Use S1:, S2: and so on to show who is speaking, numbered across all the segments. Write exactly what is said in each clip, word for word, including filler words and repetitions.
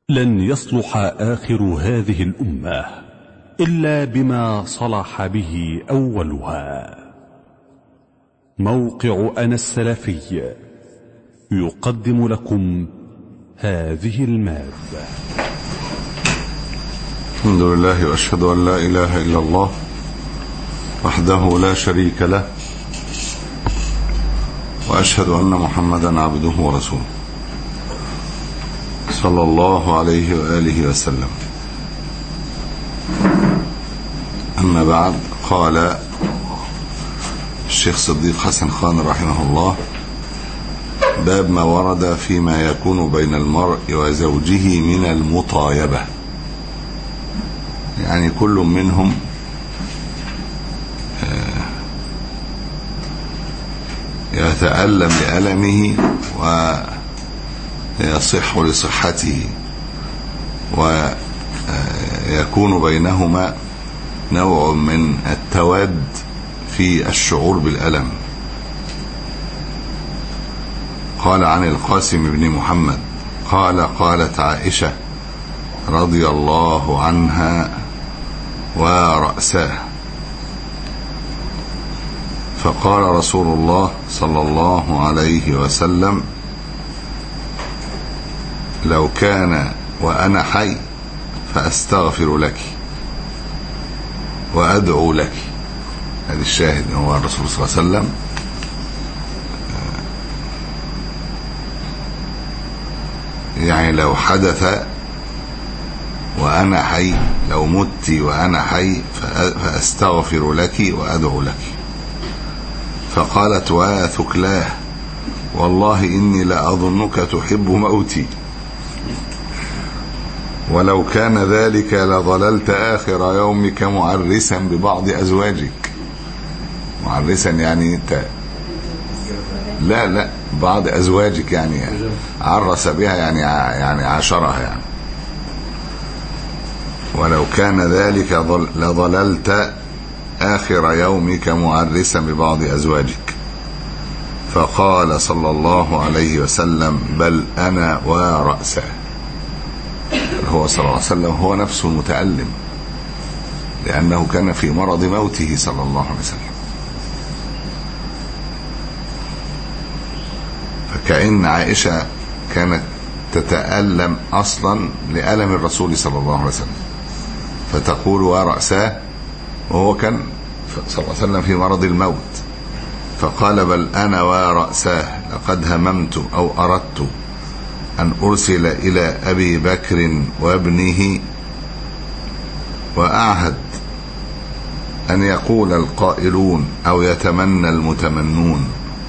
S1: لن يصلح آخر هذه الأمة إلا بما صلح به أولها. موقع أنا السلفي يقدم لكم هذه المادة.
S2: الحمد لله وأشهد أن لا إله إلا الله وحده لا شريك له، وأشهد أن محمدا عبده ورسوله صلى الله عليه وآله وسلم. أما بعد، قال الشيخ صديق حسن خان رحمه الله: باب ما ورد فيما يكون بين المرء وزوجه من المطايبة، يعني كل منهم يتألم لألمه ويصح لصحته، ويكون بينهما نوع من التواد في الشعور بالألم. قال عن القاسم بن محمد قال: قالت عائشة رضي الله عنها ورأساه: فقال رسول الله صلى الله عليه وسلم: لو كان وأنا حي فأستغفر لك وأدعو لك. هذا الشاهد هو الرسول صلى الله عليه وسلم يعني لو حدث وأنا حي، لو مت وأنا حي فأستغفر لك وأدعو لك. فقالت: وثكلاه، والله إني لأظنك تحب موتي، ولو كان ذلك لظللت آخر يومك معرسا ببعض أزواجك. معرسا يعني انت لا لا بعض أزواجك، يعني عرس بها يعني يعني عاشرها يعني. ولو كان ذلك لظللت آخر يومك معرسا ببعض أزواجك. فقال صلى الله عليه وسلم: بل أنا ورأسه. هو صلى الله عليه وسلم هو نفسه المتألم، لأنه كان في مرض موته صلى الله عليه وسلم. فكأن عائشة كانت تتألم أصلا لألم الرسول صلى الله عليه وسلم، فتقول ورأساه، وهو كان صلى الله عليه وسلم في مرض الموت. فقال: بل أنا ورأساه، لقد هممت أو أردت أن أرسل إلى أبي بكر وابنه وأعهد أن يقول القائلون أو يتمنى المتمنون،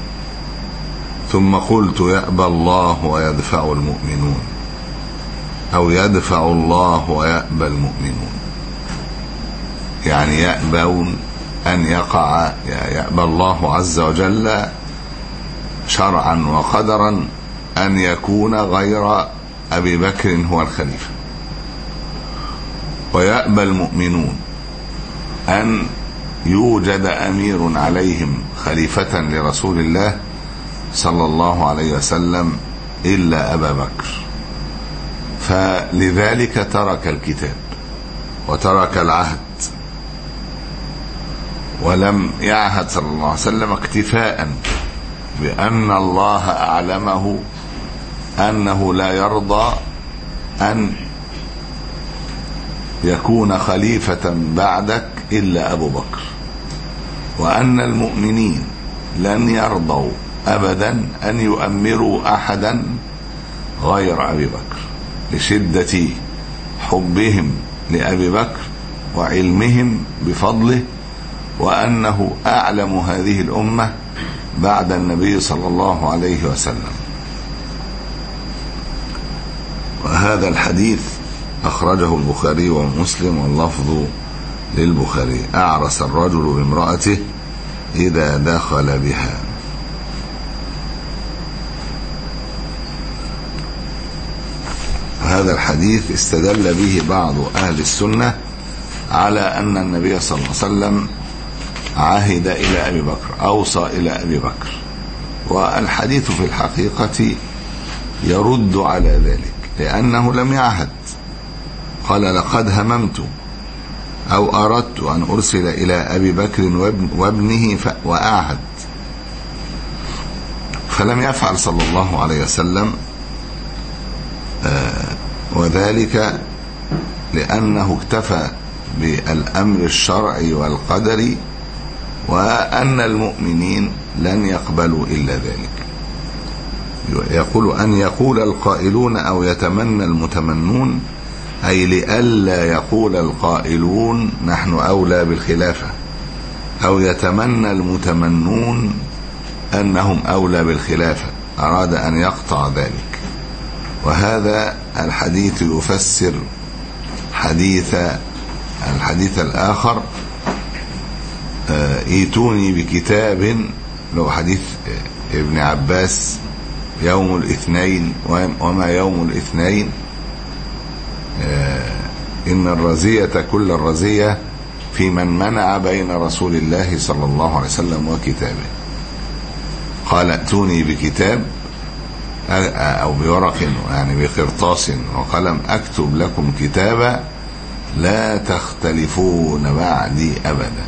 S2: ثم قلت: يأبى الله ويدفع المؤمنون، أو يدفع الله ويأبى المؤمنون. يعني يأبون أن يقع، يأبى الله عز وجل شرعا وقدرا أن يكون غير أبي بكر هو الخليفة، ويأبى المؤمنون أن يوجد أمير عليهم خليفة لرسول الله صلى الله عليه وسلم إلا أبا بكر. فلذلك ترك الكتاب وترك العهد، ولم يعهد صلى الله عليه وسلم اكتفاء بأن الله أعلمه أنه لا يرضى أن يكون خليفة بعدك إلا أبو بكر، وأن المؤمنين لن يرضوا أبدا أن يؤمروا أحدا غير أبي بكر، لشدة حبهم لأبي بكر وعلمهم بفضله، وأنه أعلم هذه الأمة بعد النبي صلى الله عليه وسلم. وهذا الحديث أخرجه البخاري ومسلم، واللفظ للبخاري: أعرس الرجل بامرأته إذا دخل بها. هذا الحديث استدل به بعض أهل السنة على أن النبي صلى الله عليه وسلم عهد إلى أبي بكر، أوصى إلى أبي بكر، والحديث في الحقيقة يرد على ذلك، لأنه لم يعهد. قال لقد هممت أو أردت أن أرسل إلى أبي بكر وابنه وأعهد، فلم يفعل صلى الله عليه وسلم، وذلك لأنه اكتفى بالأمر الشرعي والقدري، وأن المؤمنين لن يقبلوا إلا ذلك. يقول أن يقول القائلون أو يتمنى المتمنون، أي لئلا يقول القائلون نحن أولى بالخلافة، أو يتمنى المتمنون أنهم أولى بالخلافة، أراد أن يقطع ذلك. وهذا الحديث يفسر حديث الحديث الآخر ايتوني بكتاب، لو حديث ابن عباس يوم الاثنين وما يوم الاثنين، إن الرزية كل الرزية في من منع بين رسول الله صلى الله عليه وسلم وكتابه. قال ائتوني بكتاب أو بورق، يعني بقرطاس وقلم، أكتب لكم كتابا لا تختلفون بعدي أبدا.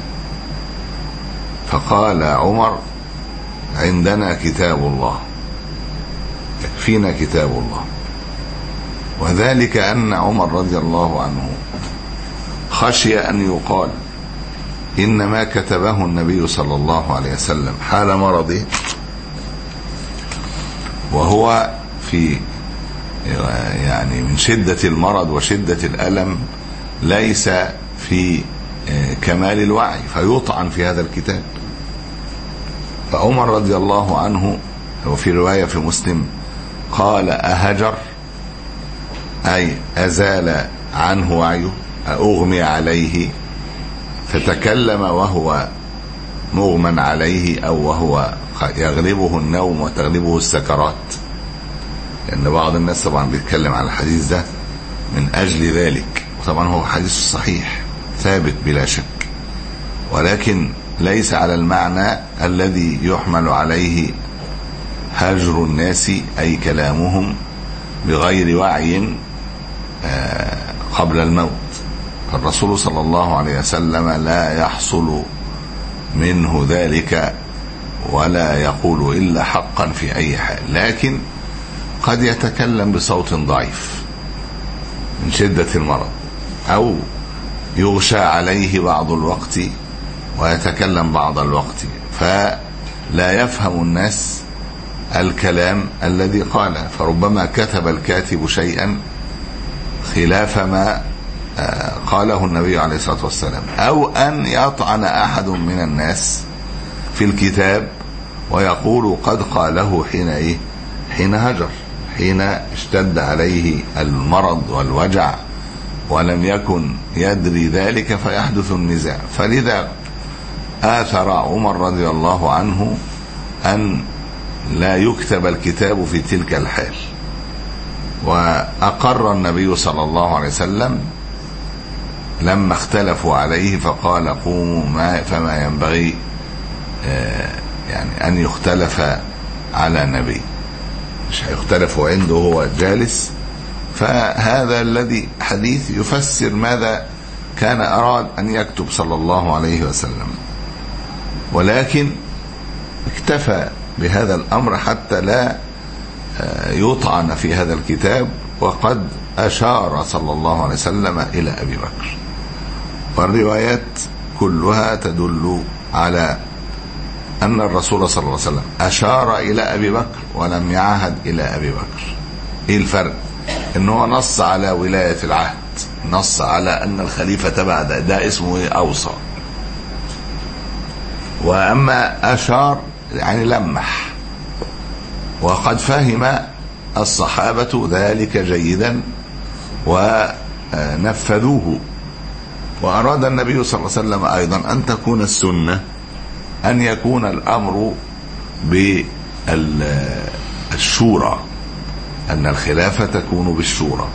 S2: فقال عمر عندنا كتاب الله، يكفينا كتاب الله. وذلك أن عمر رضي الله عنه خشي أن يقال إنما كتبه النبي صلى الله عليه وسلم حال مرضه، وهو في يعني من شدة المرض وشدة الألم ليس في كمال الوعي، فيطعن في هذا الكتاب. فعمر رضي الله عنه، وفي رواية في مسلم قال أهجر، أي أزال عنه وعيه، أغمي عليه، فتكلم وهو مغمى عليه أو وهو يغلبه النوم وتغلبه السكرات، لأن بعض الناس طبعا بيتكلم على الحديث ده من أجل ذلك، وطبعا هو حديث صحيح ثابت بلا شك، ولكن ليس على المعنى الذي يحمل عليه هجر الناس، أي كلامهم بغير وعي قبل الموت. فالرسول صلى الله عليه وسلم لا يحصل منه ذلك ولا يقول إلا حقا في أي حال، لكن قد يتكلم بصوت ضعيف من شدة المرض، أو يغشى عليه بعض الوقت ويتكلم بعض الوقت، فلا يفهم الناس الكلام الذي قاله، فربما كتب الكاتب شيئا خلاف ما قاله النبي عليه الصلاة والسلام، أو أن يطعن أحد من الناس في الكتاب ويقول قد قاله حين إيه؟ حين هجر، حين اشتد عليه المرض والوجع ولم يكن يدري ذلك فيحدث النزاع. فلذا آثر عمر رضي الله عنه أن لا يكتب الكتاب في تلك الحال، وأقر النبي صلى الله عليه وسلم لما اختلفوا عليه فقال قوموا ما فما ينبغي يعني أن يختلف على نبي، مش هيختلفوا عنده هو جالس. فهذا الذي حديث يفسر ماذا كان أراد أن يكتب صلى الله عليه وسلم، ولكن اكتفى بهذا الأمر حتى لا يطعن في هذا الكتاب، وقد أشار صلى الله عليه وسلم إلى أبي بكر. والروايات كلها تدل على أن الرسول صلى الله عليه وسلم أشار إلى أبي بكر ولم يعهد إلى أبي بكر. إيه الفرق؟ إنه نص على ولاية العهد، نص على أن الخليفة بعد ده اسمه أوصى، وأما أشار يعني لمح. وقد فهم الصحابة ذلك جيدا ونفذوه. وأراد النبي صلى الله عليه وسلم أيضا أن تكون السنة أن يكون الأمر بالشورى، أن الخلافة تكون بالشورى.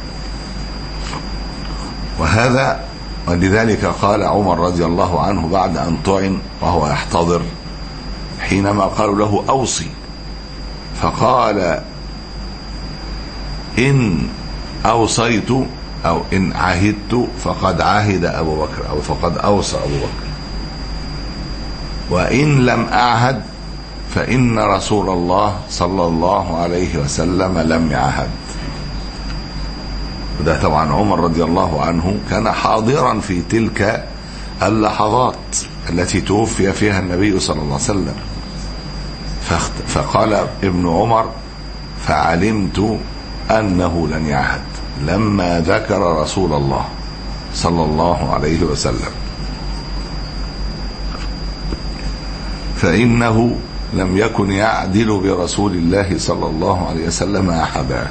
S2: وهذا ولذلك قال عمر رضي الله عنه بعد أن طعن وهو يحتضر حينما قالوا له أوصي، فقال إن أوصيت أو إن عهدت فقد عهد أبو بكر أو فقد أوصى أبو بكر، وإن لم أعهد فإن رسول الله صلى الله عليه وسلم لم يعهد. وده طبعا عمر رضي الله عنه كان حاضرا في تلك اللحظات التي توفي فيها النبي صلى الله عليه وسلم. فقال ابن عمر: فعلمت أنه لن يعهد لما ذكر رسول الله صلى الله عليه وسلم، فإنه لم يكن يعدل برسول الله صلى الله عليه وسلم أحدا.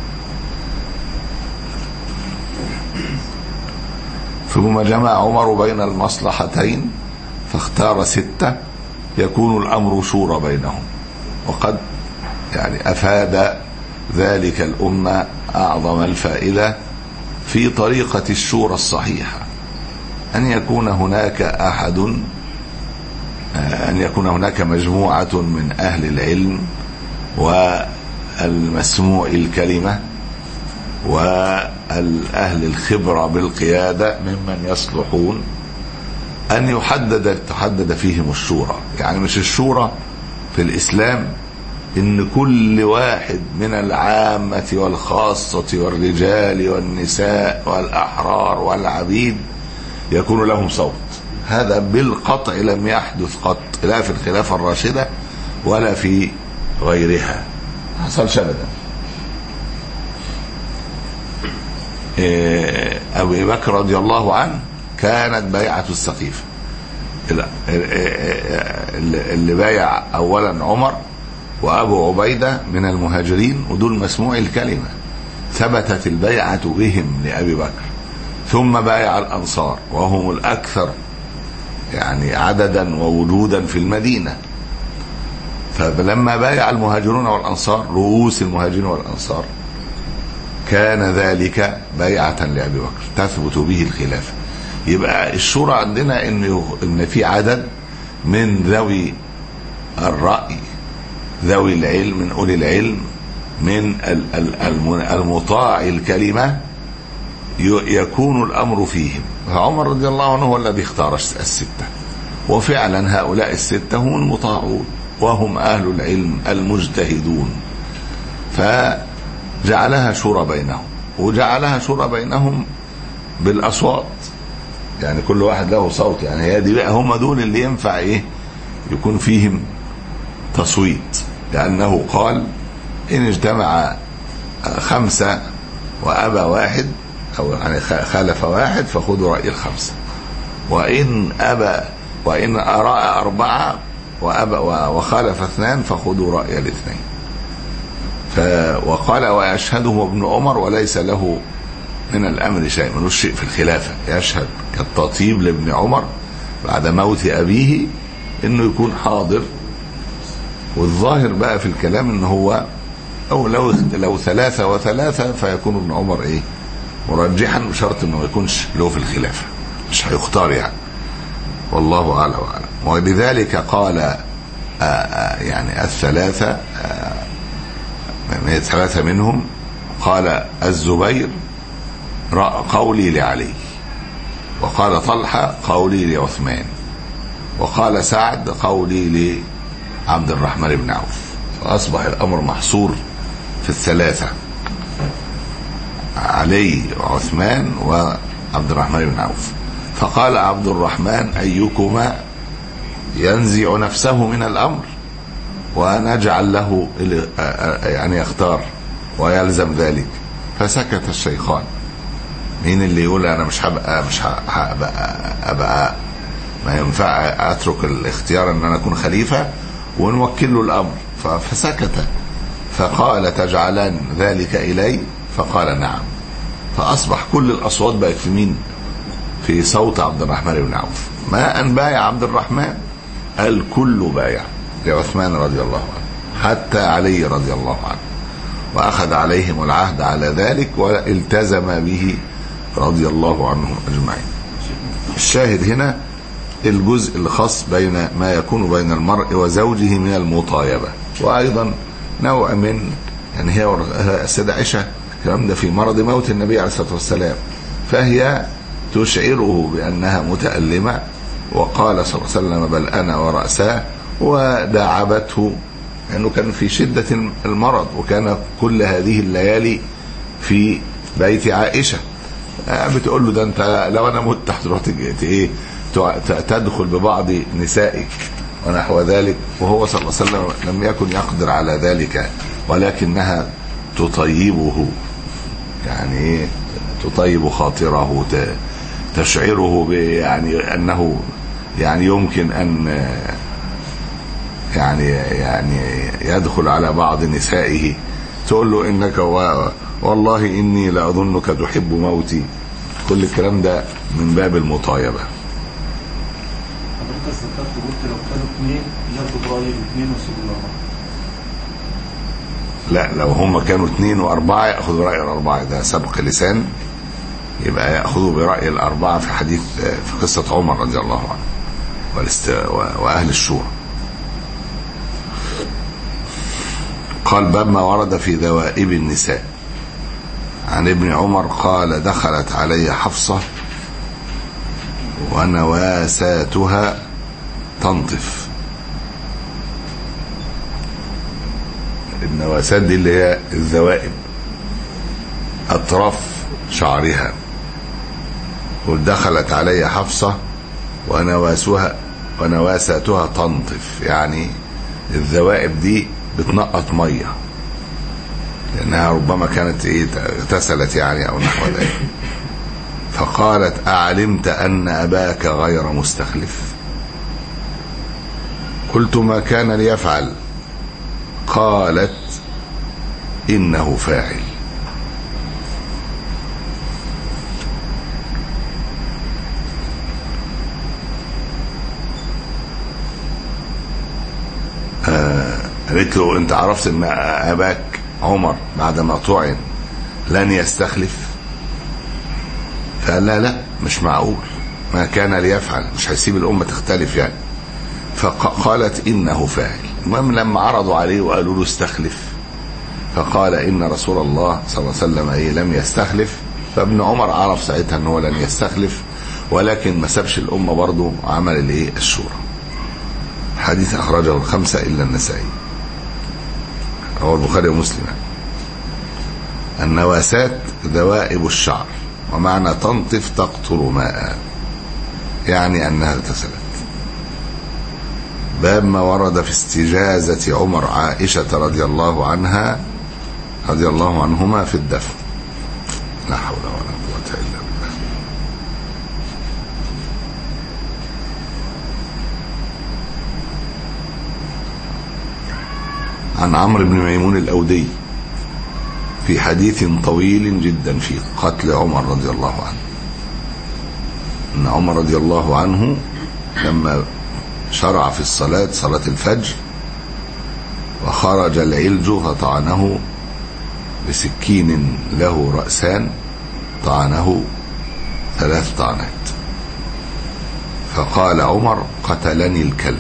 S2: ثم جمع عمر بين المصلحتين فاختار ستة يكون الأمر شورى بينهم. وقد يعني أفاد ذلك الأمة أعظم الفائدة في طريقة الشورى الصحيحة، أن يكون هناك أحد أن يكون هناك مجموعة من أهل العلم والمسموع الكلمة والأهل الخبرة بالقيادة ممن يصلحون أن يحدد تحدد فيهم الشورى. يعني مش الشورى في الإسلام إن كل واحد من العامة والخاصة والرجال والنساء والأحرار والعبيد يكون لهم صوت. هذا بالقطع لم يحدث قط، لا في الخلافة الراشدة ولا في غيرها، ما حصلش أبدا. أبو بكر رضي الله عنه كانت بيعة السقيفة، اللي بايع أولا عمر وأبو عبيدة من المهاجرين، ودول مسموع الكلمة، ثبتت البيعة بهم لأبي بكر. ثم بايع الأنصار وهم الأكثر يعني عددا ووجودا في المدينة. فلما بايع المهاجرون والأنصار رؤوس المهاجرين والأنصار كان ذلك بيعة لأبي بكر تثبت به الخلافة. يبقى الشورى عندنا إن إن في عدد من ذوي الرأي، ذوي العلم، من أولي العلم، من المطاع الكلمة يكون الأمر فيهم. فعمر رضي الله عنه هو الذي اختار الستة، وفعلا هؤلاء الستة هم المطاعون وهم أهل العلم المجتهدون، فجعلها شورى بينهم، وجعلها شورى بينهم بالأصوات، يعني كل واحد له صوت. يعني هي دي بقى هم دول اللي ينفع ايه يكون فيهم تصويت، لأنه قال: إن اجتمع خمسة وأبى واحد أو يعني خالف واحد فخذوا رأي الخمسة، وإن أبى وإن أراء أربعة وأبى وخالف اثنان فخذوا رأي الاثنين. وقال: ويشهدهم ابن عمر وليس له من الأمر شيء، ملوش شيء في الخلافة، يشهد كالتطيب لابن عمر بعد موت أبيه إنه يكون حاضر. والظاهر بقى في الكلام إن هو أو لو لو ثلاثة وثلاثة فيكون ابن عمر إيه مرجحا، بشرط إنه ما يكونش له في الخلافة، مش هيختار يعني، والله أعلم وأعلم. ولذلك قال آآ آآ يعني الثلاثة ثلاثة منهم قال الزبير قولي لعلي، وقال طلحة قولي لعثمان، وقال سعد قولي لعبد الرحمن بن عوف. فأصبح الأمر محصور في الثلاثة، علي وعثمان وعبد الرحمن بن عوف. فقال عبد الرحمن: أيكما ينزع نفسه من الأمر ونجعل له يعني يختار ويلزم ذلك. فسكت الشيخان. مين اللي يقول أنا مش هبقى مش هبقى أبقى ما ينفع أترك الاختيار أن أنا أكون خليفة ونوكل له الأمر؟ فسكت. فقال: تجعلان ذلك إلي؟ فقال: نعم. فأصبح كل الأصوات بقت في مين؟ في صوت عبد الرحمن بن عوف. ما أن بايع عبد الرحمن الكل بايع لعثمان رضي الله عنه حتى علي رضي الله عنه، وأخذ عليهم العهد على ذلك والتزم به رضي الله عنهم أجمعين. الشاهد هنا الجزء الخاص بين ما يكون بين المرء وزوجه من المطايبة، وأيضا نوع من يعني هي السيدة عائشة الكلام ده في مرض موت النبي عليه الصلاة والسلام، فهي تشعره بأنها متألمة، وقال صلى الله عليه وسلم بل أنا ورأساه، وداعبته لأنه يعني كان في شدة المرض، وكان كل هذه الليالي في بيت عائشة. بتقول له ده أنت لو أنا مت هتروح إيه تدخل ببعض نسائك ونحو ذلك، وهو صلى الله عليه وسلم لم يكن يقدر على ذلك، ولكنها تطيبه، يعني إيه تطيب خاطره، تشعره يعني أنه يعني يمكن أن يعني يعني يدخل على بعض نسائه، تقول له إنك والله إني لأظنك تحب موتي. كل الكلام ده من باب المطايبة.
S3: حضرتك ذكرت قلت لو كانوا اثنين ياخدوا رأي الاثنين ويسيبوا الأربعة.
S2: لا، لو هم كانوا اثنين وأربعة يأخذوا رأي الأربعة، ده سبق لسان، يبقى يأخذوا برأي الأربعة في حديث في قصة عمر رضي الله عنه والاست... وأهل الشورى. قال باب ما ورد في ذوائب النساء. عن ابن عمر قال دخلت علي حفصة ونواساتها تنطف. النواسات دي اللي هي الذوائب، أطراف شعرها. ودخلت علي حفصة ونواسها ونواساتها تنطف، يعني الذوائب دي بتنقط ميه، لأنها ربما كانت إيه اغتسلت يعني أو نحو ذلك. فقالت أعلمت أن أباك غير مستخلف؟ قلت ما كان ليفعل؟ قالت إنه فاعل. قالت له انت عرفت ان اباك عمر بعدما طعن لن يستخلف؟ فقال لا لا مش معقول، ما كان ليفعل، مش هيسيب الامه تختلف يعني. فقالت انه فاعل. المهم لما عرضوا عليه وقالوا له استخلف، فقال ان رسول الله صلى الله عليه وسلم ايه لم يستخلف. فابن عمر عرف ساعتها ان هو لن يستخلف، ولكن ما سابش الامه برضه، عمل الايه الشورى. حديث اخرجه الخمسه الا النسائي، هو البخاري ومسلم. النواسات ذوائب الشعر، ومعنى تنطف تقطر ماء، يعني انها اغتسلت. باب ما ورد في استجازة عمر عائشة رضي الله عنها رضي الله عنهما في الدفن. لا حول ولا قوة الا بالله. عن عمرو بن ميمون الأودي في حديث طويل جدا في قتل عمر رضي الله عنه، أن عمر رضي الله عنه لما شرع في الصلاة صلاة الفجر وخرج العلج فطعنه بسكين له رأسان، طعنه ثلاث طعنات، فقال عمر قتلني الكلب.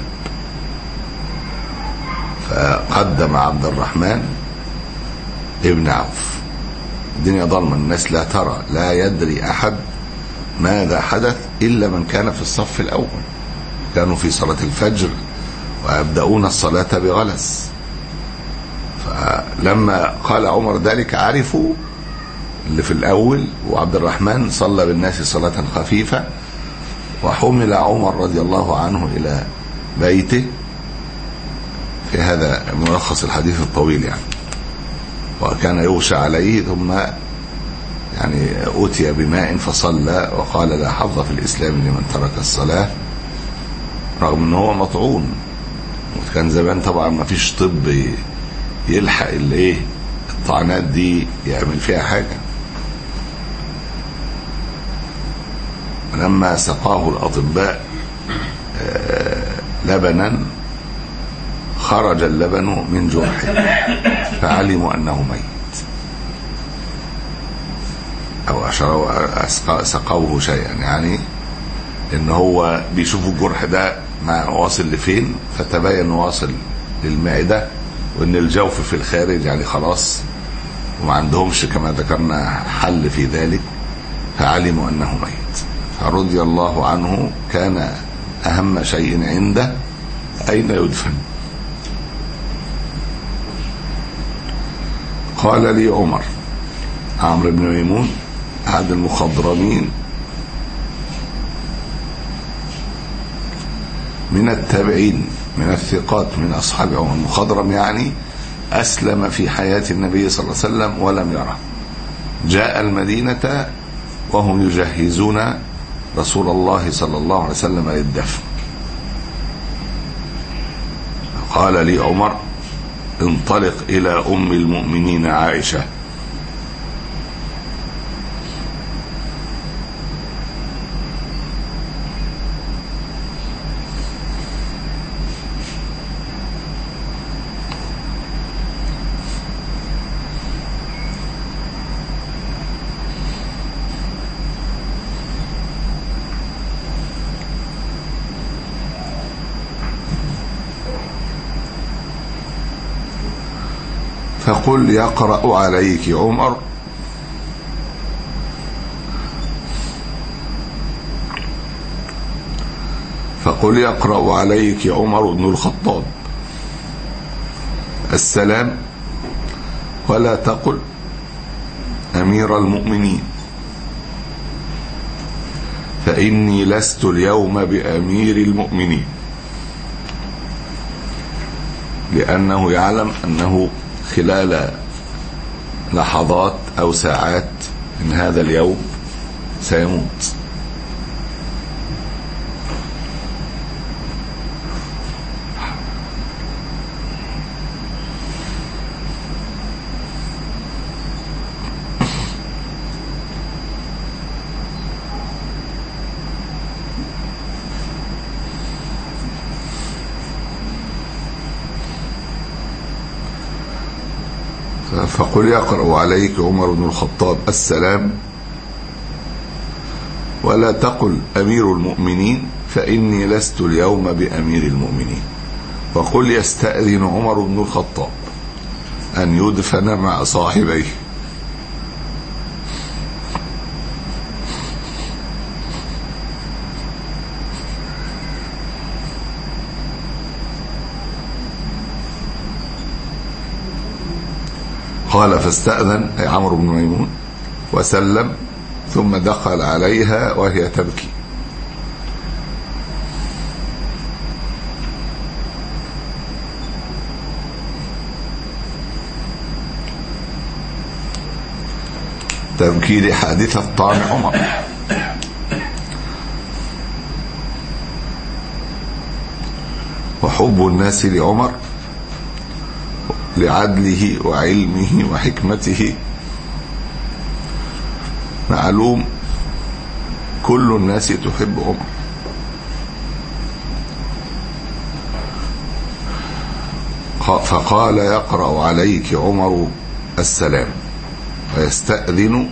S2: فقدم عبد الرحمن ابن عوف. الدنيا ظلمة، الناس لا ترى، لا يدري أحد ماذا حدث إلا من كان في الصف الأول. كانوا في صلاة الفجر ويبدأون الصلاة بغلس، فلما قال عمر ذلك عرفوا اللي في الأول، وعبد الرحمن صلى بالناس صلاة خفيفة، وحمل عمر رضي الله عنه إلى بيته. في هذا ملخص الحديث الطويل يعني. وكان يغشى عليه، ثم يعني أتي بماء فصلى، وقال لا حظ في الإسلام لمن ترك الصلاة، رغم أنه هو مطعون. وكان زمان طبعا ما فيش طب يلحق الايه الطعنات دي يعمل فيها حاجة. لما سقاه الأطباء لبنا خرج اللبن من جرحه فعلموا أنه ميت، أو سقوه شيئا، يعني إن هو بيشوفوا الجرح ده ما واصل لفين، فتبين واصل للمعدة، وإن الجوف في الخارج يعني خلاص، وما عندهمش كما ذكرنا حل في ذلك، فعلموا أنه ميت، فرضي الله عنه كان أهم شيء عنده أين يدفن. قال لي عمر، عمرو بن ميمون أحد المخضرمين من التابعين من الثقات من أصحاب عمر. المخضرم يعني أسلم في حياة النبي صلى الله عليه وسلم ولم يره، جاء المدينة وهم يجهزون رسول الله صلى الله عليه وسلم للدفن. قال لي عمر انطلق إلى أم المؤمنين عائشة فقل يقرأ عليك عمر فقل يقرأ عليك عمر بن الخطاب السلام، ولا تقل أمير المؤمنين، فإني لست اليوم بأمير المؤمنين، لأنه يعلم أنه خلال لحظات أو ساعات من هذا اليوم سيموت. فقل يقرأ عليك عمر بن الخطاب السلام، ولا تقل أمير المؤمنين، فإني لست اليوم بأمير المؤمنين. وقل يستأذن عمر بن الخطاب أن يدفن مع صاحبيه. قال فاستأذن أي عمرو بن ميمون وسلم، ثم دخل عليها وهي تبكي. تبكي لحادثة طعن عمر. وحب الناس لعمر لعدله وعلمه وحكمته معلوم، كل الناس تحب عمر. فقال يقرأ عليك عمر السلام، ويستأذن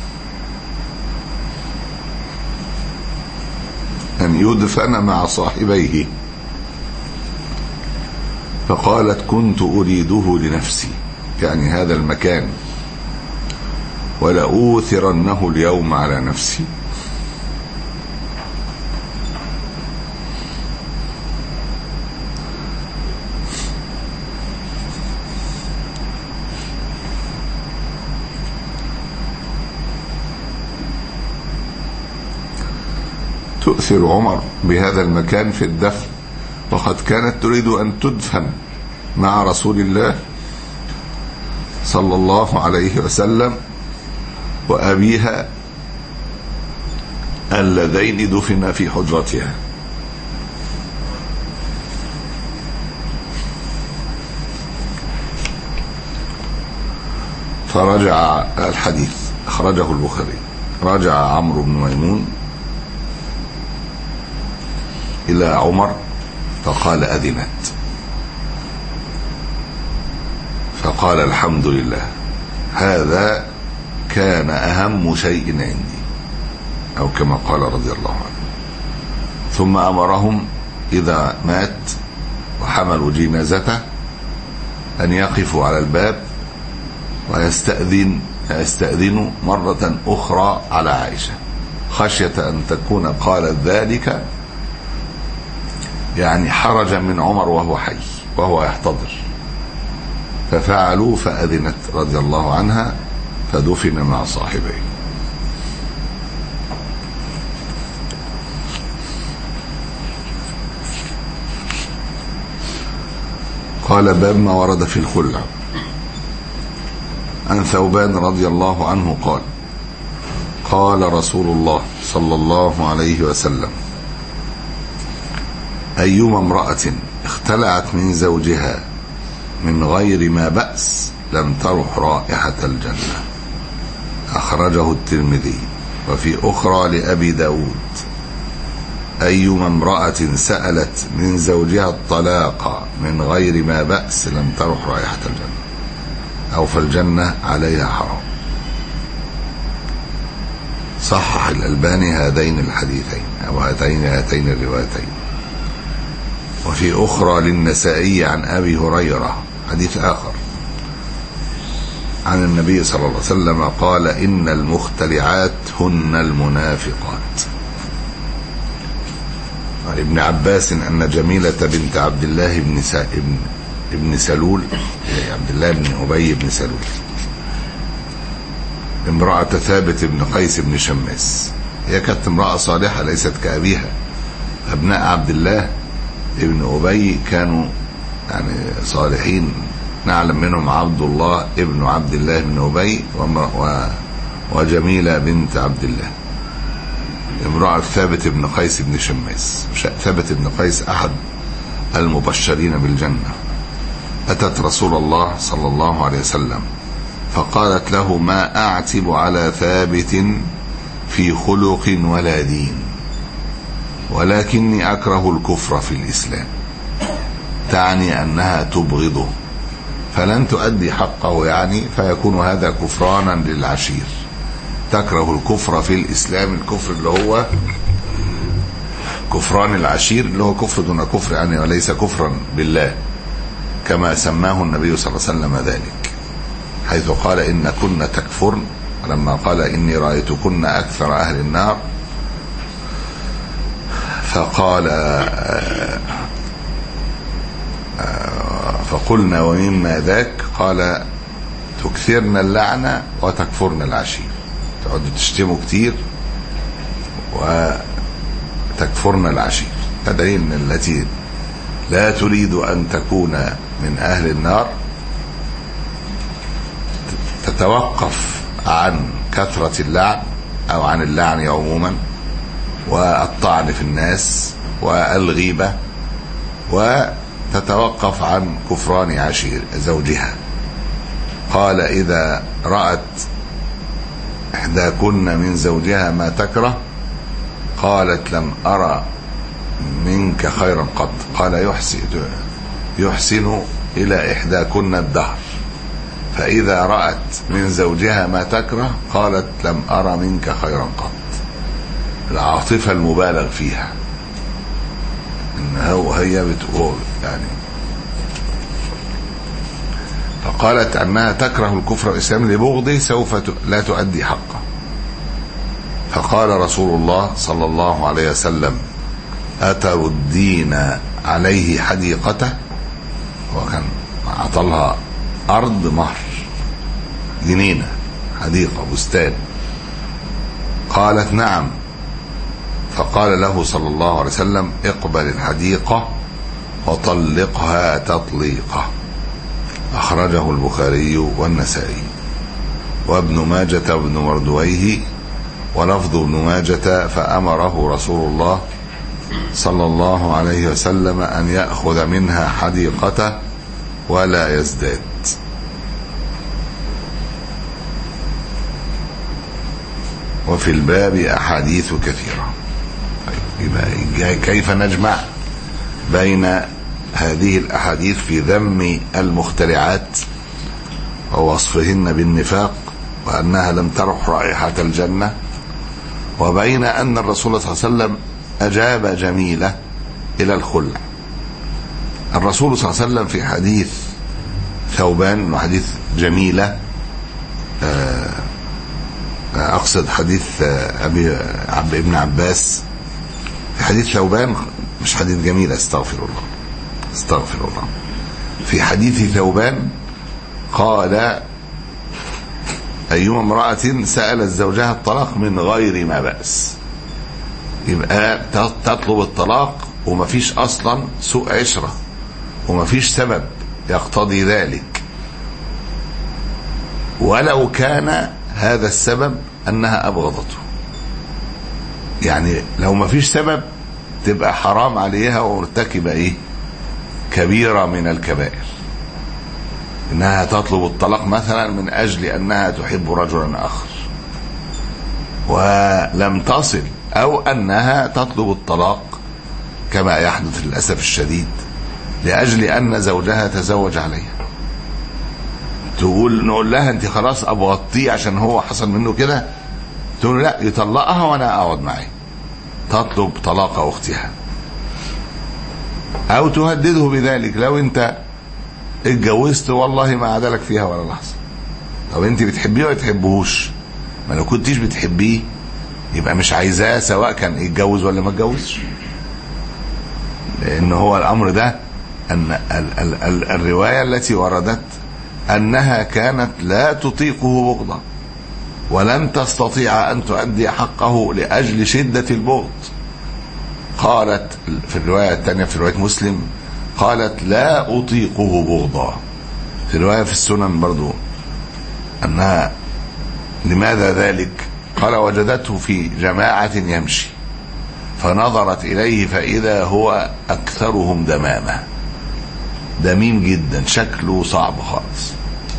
S2: أن يدفن مع صاحبيه. فقالت كنت أريده لنفسي، يعني هذا المكان، ولأوثرنه اليوم على نفسي. تؤثر عمر بهذا المكان في الدفن، وقد كانت تريد أن تدفن مع رسول الله صلى الله عليه وسلم وأبيها اللذين دفن في حجرتها. فرجع الحديث أخرجه البخاري. رجع عمرو بن ميمون إلى عمر فقال أذنت، فقال الحمد لله، هذا كان أهم شيء عندي، أو كما قال رضي الله عنه. ثم أمرهم إذا مات وحملوا جنازته أن يقفوا على الباب ويستأذن يستأذن مرة أخرى على عائشة خشية أن تكون قالت ذلك يعني حرجا من عمر وهو حي وهو يحتضر، ففعلوا فأذنت رضي الله عنها فدفن مع صاحبه. قال باب ما ورد في الخلع. عن ثوبان رضي الله عنه قال قال رسول الله صلى الله عليه وسلم أيما امرأة اختلعت من زوجها من غير ما بأس لم ترح رائحة الجنة. أخرجه الترمذي. وفي أخرى لأبي داود أيما امرأة سألت من زوجها الطلاق من غير ما بأس لم ترح رائحة الجنة أو فالجنة عليها حرام. صحح الألباني هذين الحديثين أو هاتين هاتين الروايتين. وفي أخرى للنسائي عن أبي هريرة حديث آخر عن النبي صلى الله عليه وسلم قال إن المختلعات هن المنافقات. عن ابن عباس أن جميلة بنت عبد الله بن ابن ابن سلول عبد الله بن أبي بن سلول امرأة ثابت بن قيس بن شماس، هي كانت امرأة صالحة ليست كأبيها. أبناء عبد الله ابن أبي كانوا يعني صالحين، نعلم منهم عبد الله ابن عبد الله بن أبي وجميلة بنت عبد الله امرأة ثابت بن قيس بن شماس. ثابت بن قيس أحد المبشرين بالجنة. أتت رسول الله صلى الله عليه وسلم فقالت له ما أعتب على ثابت في خلق ولا دين ولكني أكره الكفر في الإسلام، تعني أنها تبغضه فلن تؤدي حقه يعني فيكون هذا كفرانا للعشير. تكره الكفر في الإسلام، الكفر اللي هو كفران العشير اللي هو كفر دون كفر يعني وليس كفرا بالله كما سماه النبي صلى الله عليه وسلم ذلك، حيث قال إن كن تكفرن، ولما قال إني رأيتكن أكثر أهل النار فقال فقلنا ومما ذاك قال تكثرن اللعنة وتكفرن العشير، تقعدوا تشتموا كتير وتكفرن العشير. تدعين التي لا تريد أن تكون من أهل النار تتوقف عن كثرة اللعن أو عن اللعن عموما والطعن في الناس والغيبة، وتتوقف عن كفران عشير زوجها. قال إذا رأت إحداكن من زوجها ما تكره قالت لم أرى منك خيرا قط، قال يحسن, يحسن إلى إحداكن الدهر، فإذا رأت من زوجها ما تكره قالت لم أرى منك خيرا قط. العاطفة المبالغ فيها إنه هي بتقول يعني، فقالت أنها تكره الكفر والإسلام لبغضه سوف لا تؤدي حقه. فقال رسول الله صلى الله عليه وسلم أتردين عليه حديقته، وكان عطلها أرض مهر جنينة حديقة بستان، قالت نعم. فقال له صلى الله عليه وسلم اقبل الحديقة وطلقها تطليقة. أخرجه البخاري والنسائي وابن ماجة وابن مردويه، ولفظ ابن ماجة فأمره رسول الله صلى الله عليه وسلم أن يأخذ منها حديقته ولا يزداد. وفي الباب أحاديث كثيرة. كيف نجمع بين هذه الأحاديث في ذم المخترعات ووصفهن بالنفاق وأنها لم ترح رائحة الجنة، وبين أن الرسول صلى الله عليه وسلم أجاب جميلة إلى الخلع؟ الرسول صلى الله عليه وسلم في حديث ثوبان وحديث جميلة اقصد حديث ابي عبد ابن عباس في حديث ثوبان، مش حديث جميل، استغفر الله استغفر الله في حديث ثوبان قال ايما امرأة سألت زوجها الطلاق من غير ما بأس، يبقى تطلب الطلاق ومفيش اصلا سوء عشرة ومفيش سبب يقتضي ذلك، ولو كان هذا السبب انها ابغضته. يعني لو مفيش سبب تبقى حرام عليها ومرتكبة ايه كبيرة من الكبائر، انها تطلب الطلاق مثلا من اجل انها تحب رجلا اخر ولم تصل، او انها تطلب الطلاق كما يحدث للأسف الشديد لاجل ان زوجها تزوج عليها. تقول نقول لها انت خلاص ابغضتيه عشان هو حصل منه كده، تقول لا يطلقها وانا اقعد معي، تطلب طلاق اختها او تهدده بذلك. لو انت اتجوزت والله ما عدلك فيها ولا لحظه. طب انت بتحبيه ولا تحبهوش؟ ما لو كنتيش بتحبيه يبقى مش عايزاه، سواء كان يتجوز ولا ما اتجوزش، لان هو الامر ده ان ال ال ال الروايه التي وردت انها كانت لا تطيقه بغضا ولن تستطيع ان تؤدي حقه لاجل شده البغض. قالت في الروايه الثانيه في روايه مسلم قالت لا اطيقه بغضا. في روايه في السنن برضو انها لماذا ذلك؟ قال وجدته في جماعه يمشي فنظرت اليه فاذا هو اكثرهم دمامه، دميم جدا شكله صعب خالص،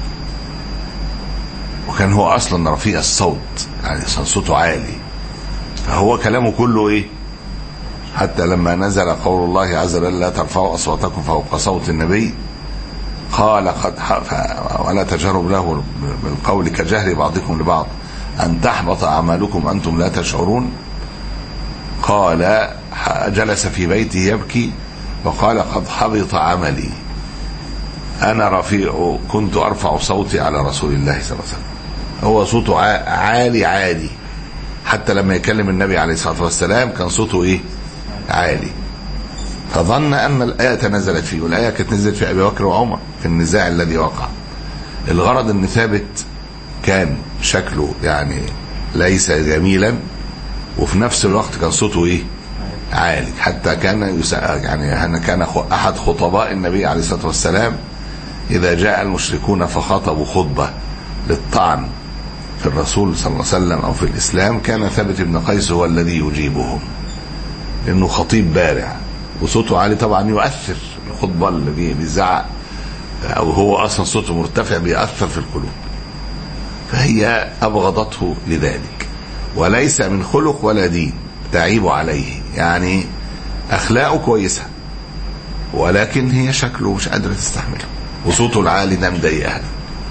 S2: وكان هو اصلا رفيع الصوت يعني صوته عالي، فهو كلامه كله ايه. حتى لما نزل قول الله عز وجل لا ترفعوا اصواتكم فوق صوت النبي قال قد ولا تجهروا له بالقول كجهر بعضكم لبعض ان تحبط اعمالكم انتم لا تشعرون. قال جلس في بيته يبكي وقال قد حبط عملي، انا رفيع كنت ارفع صوتي على رسول الله صلى الله عليه وسلم. هو صوته عالي عالي، حتى لما يكلم النبي عليه الصلاه والسلام كان صوته ايه عالي. فظن ان الايه نزلت فيه، والايه كانت نزلت في ابي بكر وعمر في النزاع الذي وقع. الغرض ان ثابت كان شكله يعني ليس جميلا، وفي نفس الوقت كان صوته ايه عالي، حتى كان يسأل يعني كان احد خطباء النبي عليه الصلاه والسلام اذا جاء المشركون فخطبوا خطبه للطعن في الرسول صلى الله عليه وسلم او في الاسلام، كان ثابت بن قيس هو الذي يجيبهم، لانه خطيب بارع وصوته عالي طبعا يؤثر. الخطبه اللي بيزعق او هو اصلا صوته مرتفع بيأثر في القلوب، فهي ابغضته لذلك، وليس من خلق ولا دين تعيب عليه، يعني اخلاقه كويسه ولكن هي شكله مش قادره تستحمله، وصوته العالي ده مضايقها.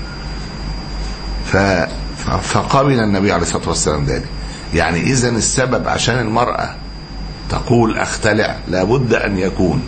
S2: فقبل النبي عليه الصلاه والسلام ذلك. يعني اذا السبب عشان المراه تقول اختلع لابد ان يكون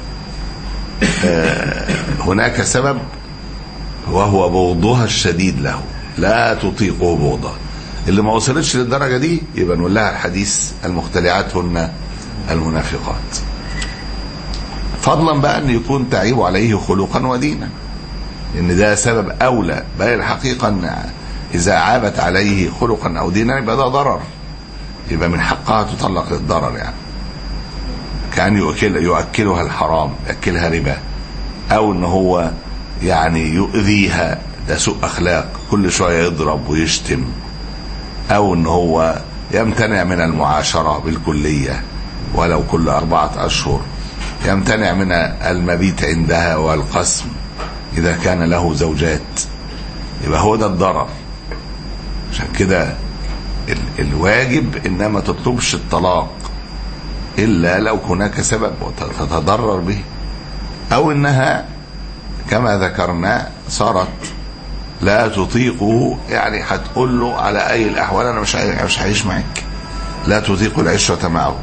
S2: هناك سبب وهو بغضها الشديد له، لا تطيقه بغضا. اللي ما وصلتش للدرجه دي يبقى نقول لها الحديث المختلعات هن المنافقات. فضلا بقى ان يكون تعيب عليه خلقا ودينا، ان ده سبب اولى، بل الحقيقه ان اذا عابت عليه خلقا او دينا يبقى ده ضرر، يبقى من حقها تطلق للضرر. يعني كان يؤكل يؤكلها الحرام، يأكلها ربا، او ان هو يعني يؤذيها، ده سوء اخلاق، كل شويه يضرب ويشتم، او ان هو يمتنع من المعاشره بالكليه ولو كل اربعه اشهر، يمتنع من المبيت عندها والقسم اذا كان له زوجات، يبقى هو ده الضرر. عشان كده الواجب انما ما تطلبش الطلاق الا لو هناك سبب وتتضرر به، او انها كما ذكرنا صارت لا تطيقه، يعني هتقول له على اي الاحوال انا مش مش هعيش معك، لا تطيق العشره معه.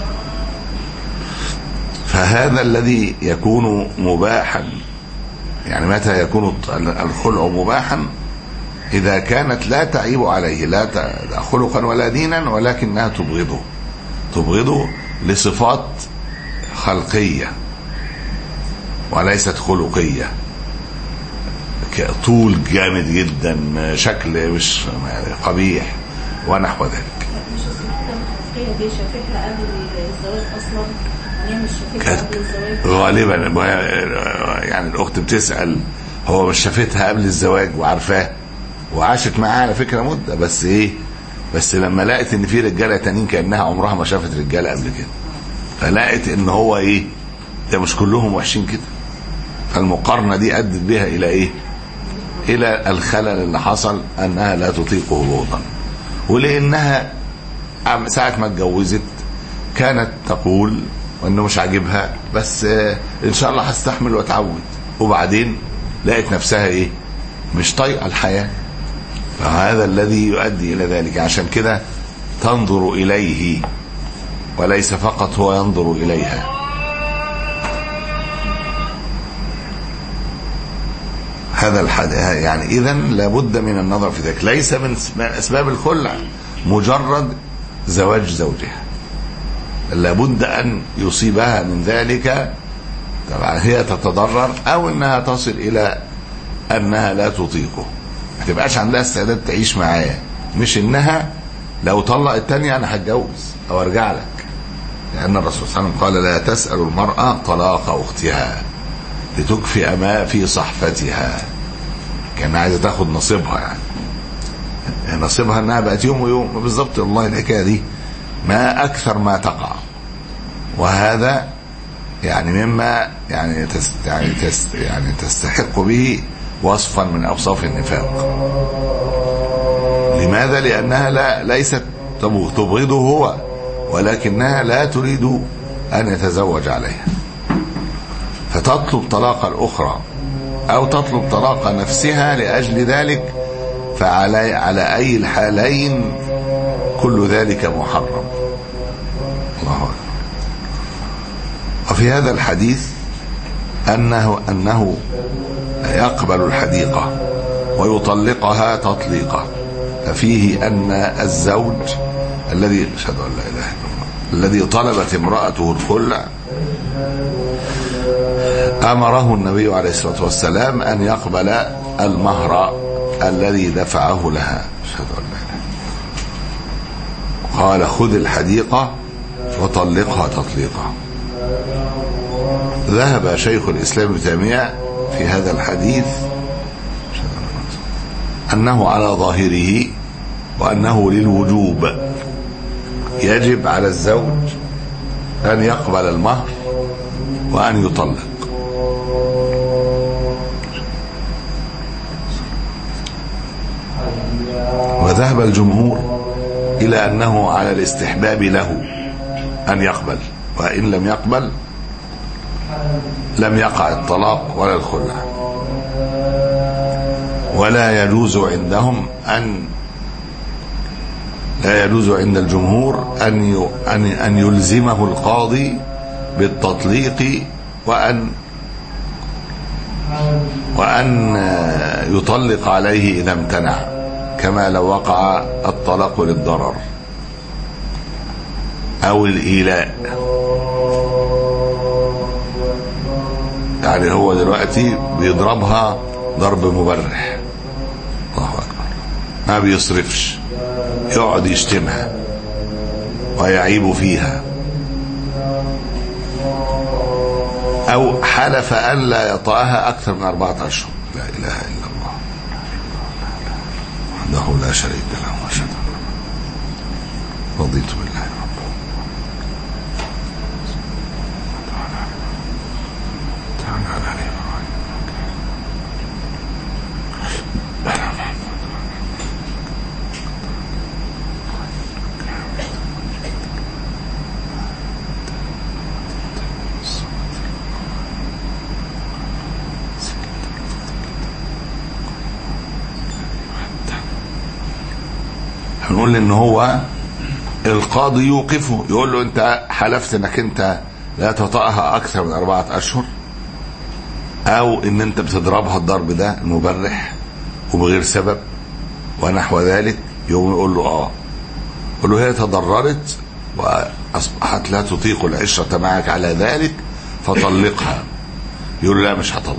S2: فهذا الذي يكون مباحا يعني متى يكون الخلع مباحا؟ إذا كانت لا تعيب عليه، لا خلقا ولا دينا، ولكنها تبغضه تبغضه لصفات خلقية وليست خلقية، طول جامد جدا، شكل مش قبيح ونحو ذلك.
S4: مش الخلقية دي شافتها قبل الزواج أصلا؟ يعني مش شافتها قبل الزواج
S2: غالبا. يعني الأخت بتسأل هو مش شافتها قبل الزواج وعارفاه وعاشت معاه على فكرة مدة، بس ايه بس لما لقت ان في رجالة تانيين كأنها عمرها ما شافت رجالة قبل كده، فلقت ان هو ايه ده مش كلهم وحشين كده، فالمقارنة دي أدت بها إلى إيه؟ إلى الخلل اللي حصل، أنها لا تطيقه بغضا. ولأنها ساعة ما اتجوزت كانت تقول وأنه مش عاجبها، بس إن شاء الله هستحمل واتعود، وبعدين لقت نفسها إيه؟ مش طايقة الحياة، فهذا الذي يؤدي إلى ذلك. عشان كده تنظر إليه وليس فقط هو ينظر إليها. هذا الحد يعني إذن لابد من النظر في ذلك. ليس من أسباب الخلع مجرد زواج زوجها، لابد أن يصيبها من ذلك، طبعا هي تتضرر أو أنها تصل إلى أنها لا تطيقه، ما تبقاش عندها استعداد تعيش معاه، مش إنها لو طلق التانية أنا هتجوز أو أرجع لك، لأن الرسول صلى الله عليه وسلم قال لا تسأل المرأة طلاق أختها لتكفئ ما في صحفتها، كان عايزة تاخد نصيبها، يعني نصيبها انها بقت يوم ويوم بالظبط. والله الحكاية دي ما اكثر ما تقع، وهذا يعني مما يعني تست يعني, تست يعني تستحق به وصفا من اوصاف النفاق. لماذا؟ لانها لا ليست تبغضه هو، ولكنها لا تريد ان يتزوج عليها، فتطلب طلاق الأخرى أو تطلب طلاق نفسها لأجل ذلك، فعلى على أي الحالين كل ذلك محرم. الله أكبر. وفي هذا الحديث أنه أنه يقبل الحديقة ويطلقها تطليقة، ففيه أن الزوج الذي أشهد أن لا إله إلا الله الذي طلبت امرأته الخلع أمره النبي عليه الصلاة والسلام أن يقبل المهر الذي دفعه لها. أشهد أن لا إله إلا الله. قال خذ الحديقة وطلقها تطليقا. ذهب شيخ الإسلام ابن تيمية في هذا الحديث أنه على ظاهره وأنه للوجوب، يجب على الزوج أن يقبل المهر وأن يطلق. وذهب الجمهور إلى أنه على الاستحباب له أن يقبل، وإن لم يقبل لم يقع الطلاق ولا الخلع. ولا يجوز عندهم أن لا يجوز عند الجمهور أن أن أن يلزمه القاضي بالتطليق وأن وأن يطلق عليه إذا امتنع، كما لو وقع الطلاق للضرر أو الإيلاء. يعني هو دلوقتي بيضربها ضرب مبرح، الله أكبر، ما بيصرفش، يقعد يشتمها ويعيب فيها، أو حلف أن لا يطأها أكثر من أربعة أشهر. لا إله إلا الله وحده لا شريك له وأشهد رضيت بالله ربا. تعالى عليه نقول ان هو القاضي يوقفه، يقول له انت حلفت انك انت لا تطأها اكثر من اربعة اشهر، او ان انت بتضربها الضرب ده المبرح وبغير سبب ونحو ذلك، يقوم يقول له اه، يقول له هي تضررت واصبحت لا تطيق العشرة معك على ذلك فطلقها. يقول له لا مش هطلق،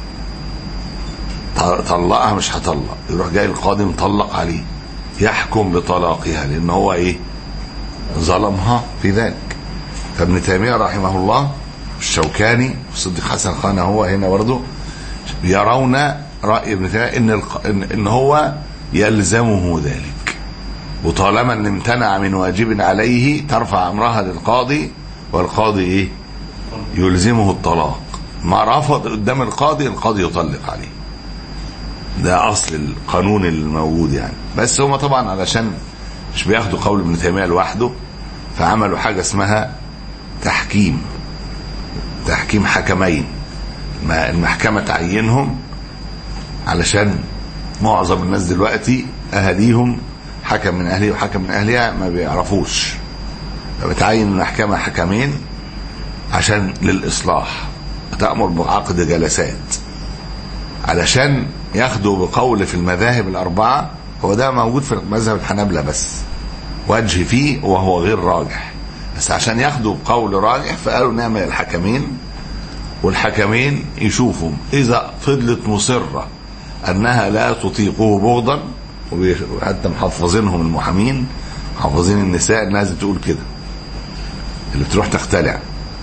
S2: طلقها مش هطلق. يروح جاي القاضي مطلق عليه، يحكم بطلاقها لان هو ايه؟ ظلمها في ذلك. فابن تيمية رحمه الله الشوكاني والصديق حسن خان هو هنا برضه يرون رأي ابن تيمية ان ان هو يلزمه ذلك، وطالما ان امتنع من واجب عليه ترفع امرها للقاضي، والقاضي ايه؟ يلزمه الطلاق. ما رفض قدام القاضي، القاضي يطلق عليه. ده اصل القانون الموجود يعني. بس هم طبعا علشان مش بياخدوا قول ابن تيمية لوحده، فعملوا حاجة اسمها تحكيم، تحكيم حكمين. المحكمة تعينهم، علشان معظم الناس دلوقتي اهاليهم حكم من اهليه وحكم من اهلها ما بيعرفوش، فبتعين المحكمة حكمين عشان للاصلاح، تأمر بعقد جلسات علشان ياخدوا بقول في المذاهب الاربعة. هو ده موجود في مذهب الحنابلة بس وجه فيه وهو غير راجح، بس عشان ياخدوا بقول راجح فقالوا نعمل الحكمين، والحكمين يشوفوا اذا فضلت مصرة انها لا تطيقه بغضا، وحتى محفظينهم المحامين محفظين النساء انها لازم تقول كده اللي بتروح تختلع،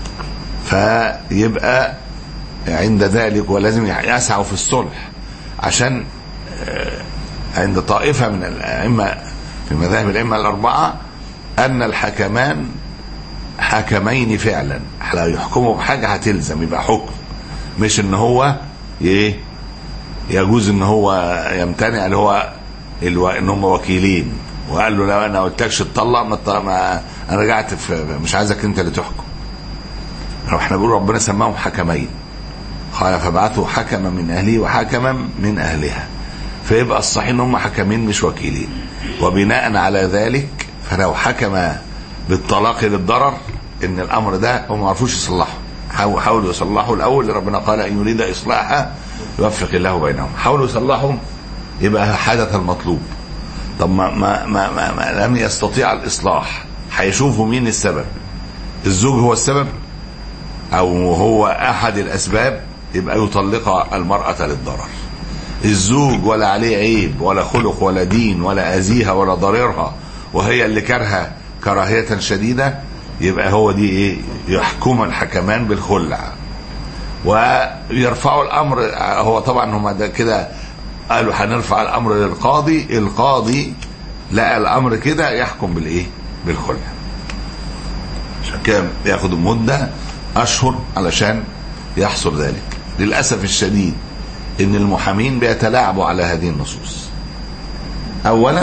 S2: فيبقى عند ذلك ولازم يسعوا في الصلح. عشان عند طائفة من الأئمة في مذاهب الأئمة الأربعة أن الحكمان حكمين فعلا، لا يحكموا بحاجة هتلزم يبقى حكم، مش ان هو ايه يجوز ان هو يمتنع اللي هو ان هم وكيلين وقال له لا انا قلتلكش تطلق ما انا رجعت في مش عايزك انت اللي تحكم. احنا بنقول ربنا سماهم حكمين، قال فبعثوا حكما من اهله وحكما من اهلها، فيبقى الصحيح ان هم حكمين مش وكيلين. وبناء على ذلك فلو حكم بالطلاق للضرر ان الامر ده هم ما عرفوش يصلحوا، حاولوا يصلحوا الاول، ربنا قال ان يريد اصلاحا يوفق الله بينهم، حاولوا يصلحوا يبقى حدث المطلوب. طب ما, ما, ما, ما, ما لم يستطيع الاصلاح، هيشوفوا مين السبب، الزوج هو السبب او هو احد الاسباب، يبقى يطلق المرأة للضرر. الزوج ولا عليه عيب ولا خلق ولا دين ولا اذيها ولا ضررها وهي اللي كرهها كراهية شديدة، يبقى هو دي ايه؟ يحكم الحكمان بالخلع ويرفعوا الامر. هو طبعا هم ده كده قالوا هنرفع الامر للقاضي، القاضي لقى الامر كده يحكم بالايه؟ بالخلع. عشان كده بياخد مدة اشهر علشان يحصل ذلك. للاسف الشديد ان المحامين بيتلاعبوا على هذه النصوص. اولا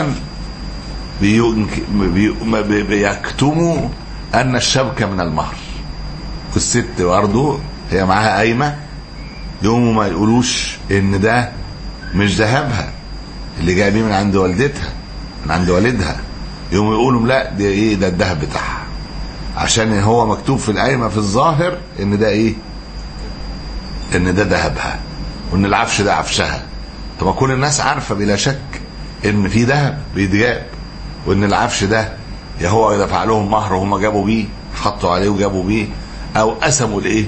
S2: بيكتموا ان الشبكة من المهر، والست برضه هي معاها قايمة، يقوموا ما يقولوش ان ده مش ذهبها اللي جاي بيه من عند والدتها من عند والدها، يقوموا يقولوا لا ده ايه؟ ده الذهب بتاعها، عشان هو مكتوب في القايمة في الظاهر ان ده ايه؟ ان ده ذهبها وان العفش ده عفشها. طب كل الناس عارفة بلا شك ان في ذهب بيتجاب، وان العفش ده يا هو دفع لهم مهر وهم جابوا بيه حطوا عليه وجابوا بيه، او قسموا الايه؟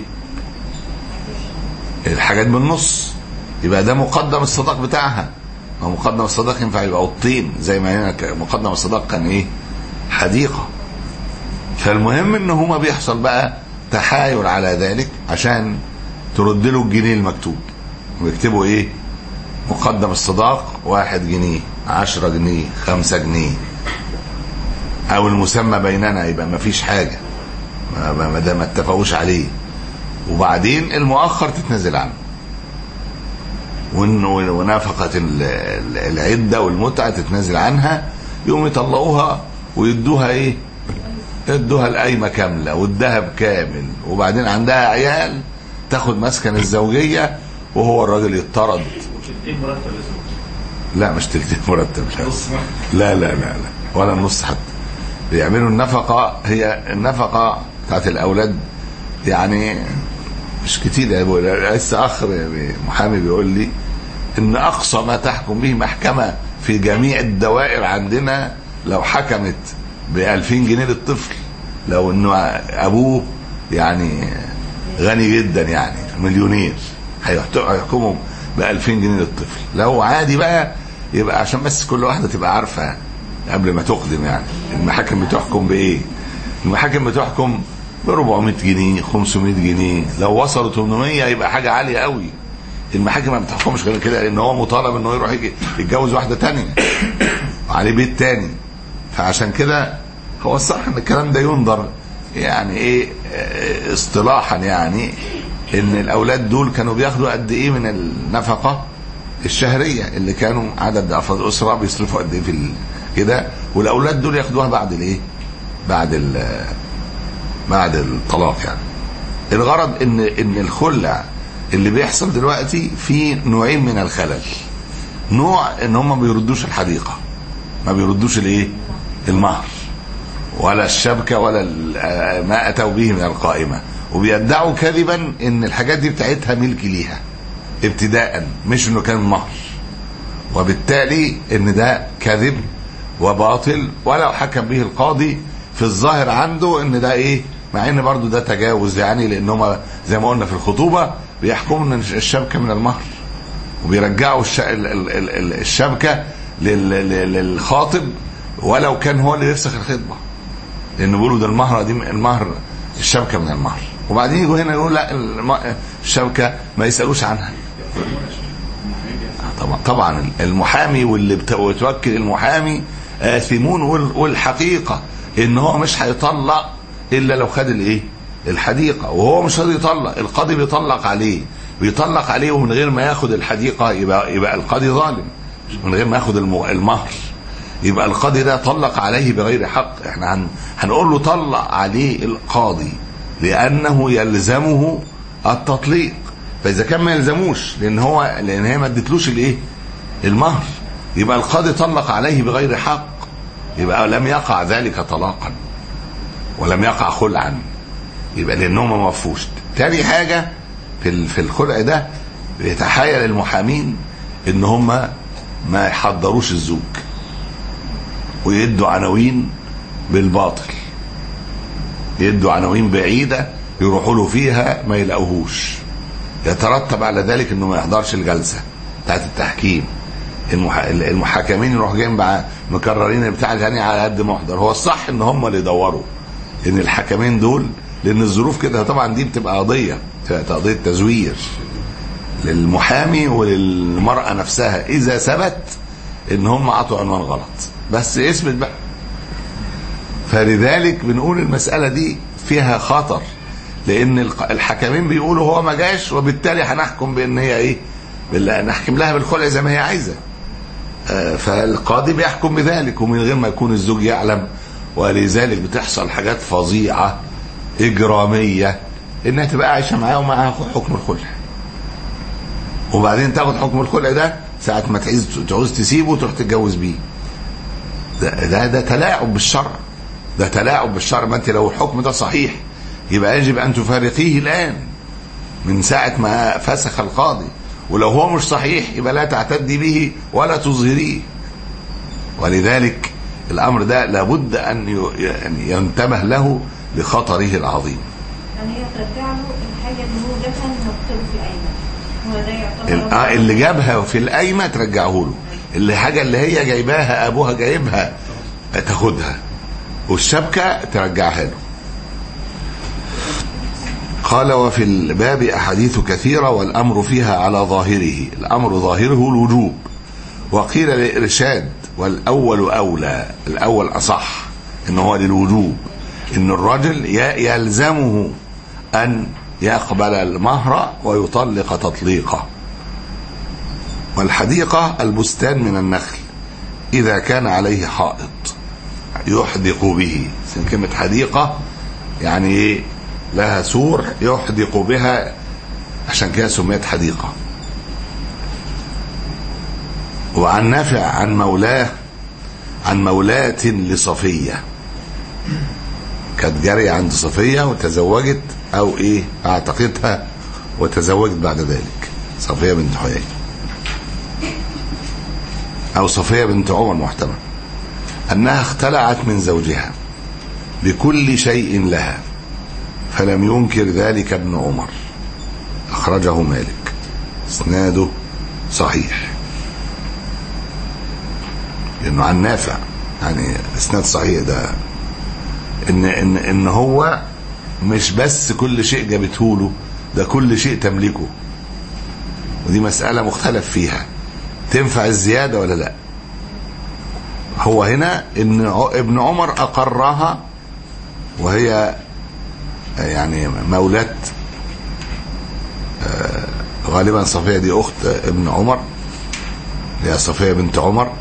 S2: الحاجات بالنص، يبقى ده مقدم الصداق بتاعها. ما مقدم الصداق ينفع يبقى الطين زي ما هنا مقدم الصداق كان ايه؟ حديقة. فالمهم ان هما بيحصل بقى تحايل على ذلك عشان ترد له الجنيه المكتوب، ويكتبوا ايه؟ مقدم الصداق واحد جنيه، عشرة جنيه، خمسة جنيه، او المسمى بيننا، يبقى ما فيش حاجة ما دام ما اتفقوش عليه. وبعدين المؤخر تتنزل عنه، ونفقة العدة والمتعة تتنزل عنها، يوم يطلقوها ويدوها ايه؟ يدوها القايمة كاملة والذهب كامل، وبعدين عندها عيال تاخد مسكن الزوجية وهو الراجل يطرد. لا مش تلتين مرتب، لا لا لا لا ولا النص حتى. بيعملوا النفقة، هي النفقة بتاعت الأولاد يعني مش كتير يعني. لسه اخر محامي بيقول لي ان اقصى ما تحكم به محكمه في جميع الدوائر عندنا لو حكمت بألفين جنيه للطفل، لو انه ابوه يعني غني جدا يعني مليونير هيحكموا بألفين جنيه للطفل. لو عادي بقى يبقى عشان بس كل واحدة تبقى عارفة قبل ما تقدم يعني المحاكم بتحكم بايه. المحاكم بتحكم ب أربعمائة جنيه خمسمائة جنيه، لو وصلوا ثمانمائة يبقى حاجة عالية قوي. المحاكم ما بتحكمش غير كده لان هو مطالب انه يروح يتجوز واحدة تانية وعليه بيت تاني. فعشان كده هو الصح ان الكلام ده ينظر يعني ايه اصطلاحا، يعني ان الاولاد دول كانوا بياخدوا قد ايه من النفقة الشهرية اللي كانوا عدد افراد الاسرة بيصرفوا قد ايه في كده، والاولاد دول ياخدوها بعد الايه بعد ال بعد الطلاق. يعني الغرض ان ان الخلع اللي بيحصل دلوقتي في نوعين من الخلل. نوع ان هم ما بيردوش الحديقة، ما بيردوش الايه المهر ولا الشبكة ولا ما اتوا به من القائمة، وبيدعوا كذبا ان الحاجات دي بتاعتها ملك ليها ابتداء، مش انه كان مهر، وبالتالي ان ده كذب وباطل ولو حكم به القاضي في الظاهر عنده ان ده ايه، مع ان برضو ده تجاوز يعني، لانهم زي ما قلنا في الخطوبة بيحكموا ان الشبكة من المهر وبيرجعوا الشبكة للخاطب ولو كان هو اللي يفسخ الخطبة، لانه بيقولوا ده المهر دي المهر الشبكة من المهر. وبعدين يجوا هنا يقولوا لا الشبكة ما يسألوش عنها. طبعا طبعا المحامي واللي بتوكل المحامي آثمون، والحقيقة ان هو مش هيطلق الا لو خد الايه الحديقة، وهو مش راضي يطلق، القاضي بيطلق عليه بيطلق عليه ومن غير ما ياخد الحديقة، يبقى يبقى القاضي ظالم. من غير ما ياخد المهر يبقى القاضي ده طلق عليه بغير حق. احنا هن هنقول له طلق عليه القاضي لانه يلزمه التطليق، فاذا كان ما يلزموش لان هو لان هي ما ادتلوش الايه المهر، يبقى القاضي طلق عليه بغير حق، يبقى لم يقع ذلك طلاقا ولم يقع خلعا، يبقى لانهم ما وفوش. تاني حاجه في في الخلع ده بيتحايل المحامين ان هم ما يحضروش الزوج ويدوا عناوين بالباطل، يدوا عناوين بعيدة يروحوا له فيها ما يلاقوهوش، يترتب على ذلك انه ما يحضرش الجلسة بتاعت التحكيم. المح... المحاكمين يروحوا جايين بقى مكررين البتاع الثاني على قد ما يحضر. هو الصح ان هم اللي يدوروا ان الحكمين دول، لان الظروف كده طبعا دي بتبقى قضية بتبقى قضية تزوير للمحامي وللمرأة نفسها اذا ثبت ان هم عطوا عنوان غلط، بس اثبت بقى. فلذلك بنقول المسألة دي فيها خطر، لان الحكمين بيقولوا هو ما جاش وبالتالي هنحكم بان هي ايه بالله، نحكم لها بالخلع زي ما هي عايزة. فالقاضي بيحكم بذلك ومن غير ما يكون الزوج يعلم، ولذلك بتحصل حاجات فظيعة إجرامية انها تبقى عايشة معاه ومعها حكم الخلع، وبعدين تاخد حكم الخلع ده ساعة ما تعوز تعوز تسيبه وتروح تتجوز بيه. ده, ده ده تلاعب بالشرع، ده تلاعب بالشرع. ما انت لو الحكم ده صحيح يبقى يجب ان تفارقيه الان من ساعة ما فسخ القاضي، ولو هو مش صحيح يبقى لا تعتدي به ولا تظهريه. ولذلك الامر ده لابد ان ينتبه له لخطره العظيم.
S4: يعني هي ترجع له الحاجة اللي هو جابها مكتوب في القايمة، هو ده يعتبر
S2: اللي جابها في القايمة ترجعه له، اللي حاجة اللي هي جايباها ابوها جايبها تاخدها، والشبكة ترجعها له. قال وفي الباب أحاديث كثيرة والأمر فيها على ظاهره، الأمر ظاهره الوجوب، وقيل للإرشاد والأول أولى، الأول أصح إنه هو للوجوب، إن الرجل يلزمه أن يقبل المهر ويطلق تطليقه. والحديقة البستان من النخل إذا كان عليه حائط يحدق به، كلمة حديقة يعني لها سور يحدق بها، عشان كده سميت حديقة. وعن نافع عن مولاه عن مولاة لصفية، كانت جارية عند صفية وتزوجت او ايه اعتقدها وتزوجت بعد ذلك صفية بنت حيي أو صفية بنت عمر محتمل، أنها اختلعت من زوجها بكل شيء لها فلم ينكر ذلك ابن عمر. أخرجه مالك، اسناده صحيح لأنه عن نافع، يعني اسناد صحيح ده إن إن إن هو مش بس كل شيء جابته له، ده كل شيء تملكه، ودي مسألة مختلف فيها تنفع الزيادة ولا لا. هو هنا إن ابن عمر أقرها وهي يعني مولاة غالبا صفية دي أخت ابن عمر، هي صفية بنت عمر،